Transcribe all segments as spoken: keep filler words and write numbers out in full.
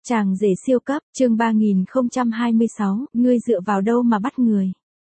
Chàng rể siêu cấp, chương ba nghìn không trăm hai mươi sáu, ngươi dựa vào đâu mà bắt người.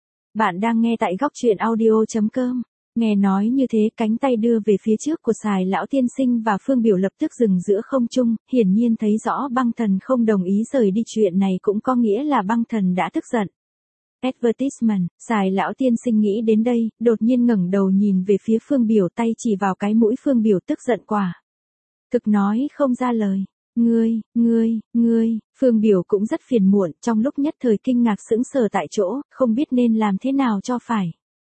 Bạn đang nghe tại góc truyện audio chấm com. Nghe nói như thế, cánh tay đưa về phía trước của Sài lão tiên sinh và Phương Biểu lập tức dừng giữa không trung, hiển nhiên thấy rõ băng thần không đồng ý rời đi, chuyện này cũng có nghĩa là băng thần đã tức giận. Advertisement, Sài lão tiên sinh nghĩ đến đây, đột nhiên ngẩng đầu nhìn về phía Phương Biểu, tay chỉ vào cái mũi Phương Biểu tức giận quả. Thực nói không ra lời. Ngươi, ngươi, ngươi, Phương Biểu cũng rất phiền muộn, trong lúc nhất thời kinh ngạc sững sờ tại chỗ, không biết nên làm thế nào cho phải.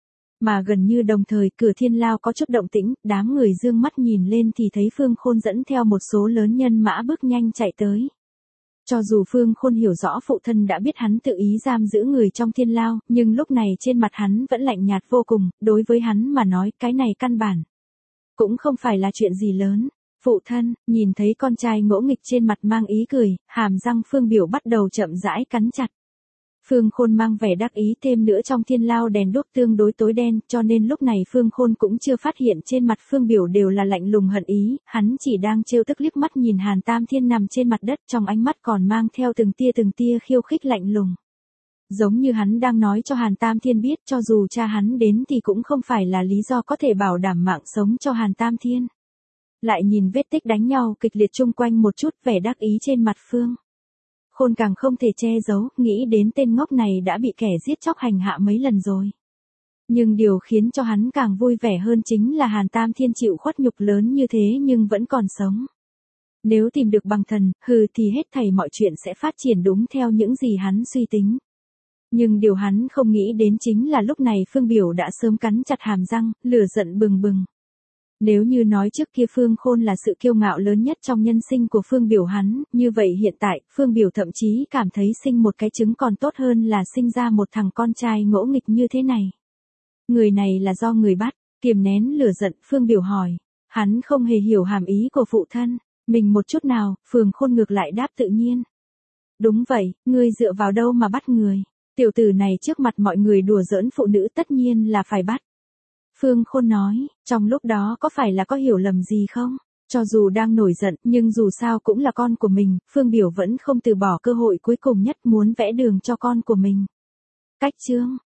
Mà gần như đồng thời cửa thiên lao có chút động tĩnh, đám người dương mắt nhìn lên thì thấy Phương Khôn dẫn theo một số lớn nhân mã bước nhanh chạy tới. Cho dù Phương Khôn hiểu rõ phụ thân đã biết hắn tự ý giam giữ người trong thiên lao, nhưng lúc này trên mặt hắn vẫn lạnh nhạt vô cùng, đối với hắn mà nói cái này căn bản cũng không phải là chuyện gì lớn. Phụ thân, nhìn thấy con trai ngỗ nghịch trên mặt mang ý cười, hàm răng Phương Biểu bắt đầu chậm rãi cắn chặt. Phương Khôn mang vẻ đắc ý, thêm nữa trong thiên lao đèn đuốc tương đối tối đen, cho nên lúc này Phương Khôn cũng chưa phát hiện trên mặt Phương Biểu đều là lạnh lùng hận ý, hắn chỉ đang trêu tức liếc mắt nhìn Hàn Tam Thiên nằm trên mặt đất, trong ánh mắt còn mang theo từng tia từng tia khiêu khích lạnh lùng. Giống như hắn đang nói cho Hàn Tam Thiên biết cho dù cha hắn đến thì cũng không phải là lý do có thể bảo đảm mạng sống cho Hàn Tam Thiên. Lại nhìn vết tích đánh nhau kịch liệt chung quanh một chút, vẻ đắc ý trên mặt Phương Khôn càng không thể che giấu, nghĩ đến tên ngốc này đã bị kẻ giết chóc hành hạ mấy lần rồi. Nhưng điều khiến cho hắn càng vui vẻ hơn chính là Hàn Tam Thiên chịu khuất nhục lớn như thế nhưng vẫn còn sống. Nếu tìm được băng thần, hừ thì hết thảy mọi chuyện sẽ phát triển đúng theo những gì hắn suy tính. Nhưng điều hắn không nghĩ đến chính là lúc này Phương Biểu đã sớm cắn chặt hàm răng, lửa giận bừng bừng. Nếu như nói trước kia Phương Khôn là sự kiêu ngạo lớn nhất trong nhân sinh của Phương Biểu hắn, như vậy hiện tại, Phương Biểu thậm chí cảm thấy sinh một cái trứng còn tốt hơn là sinh ra một thằng con trai ngỗ nghịch như thế này. Người này là do người bắt, kiềm nén lửa giận, Phương Biểu hỏi. Hắn không hề hiểu hàm ý của phụ thân, mình một chút nào, Phương Khôn ngược lại đáp tự nhiên. Đúng vậy, ngươi dựa vào đâu mà bắt người, tiểu tử này trước mặt mọi người đùa giỡn phụ nữ tất nhiên là phải bắt. Phương Khôn nói, trong lúc đó có phải là có hiểu lầm gì không? Cho dù đang nổi giận, nhưng dù sao cũng là con của mình, Phương Biểu vẫn không từ bỏ cơ hội cuối cùng nhất muốn vẽ đường cho con của mình. Cách chương,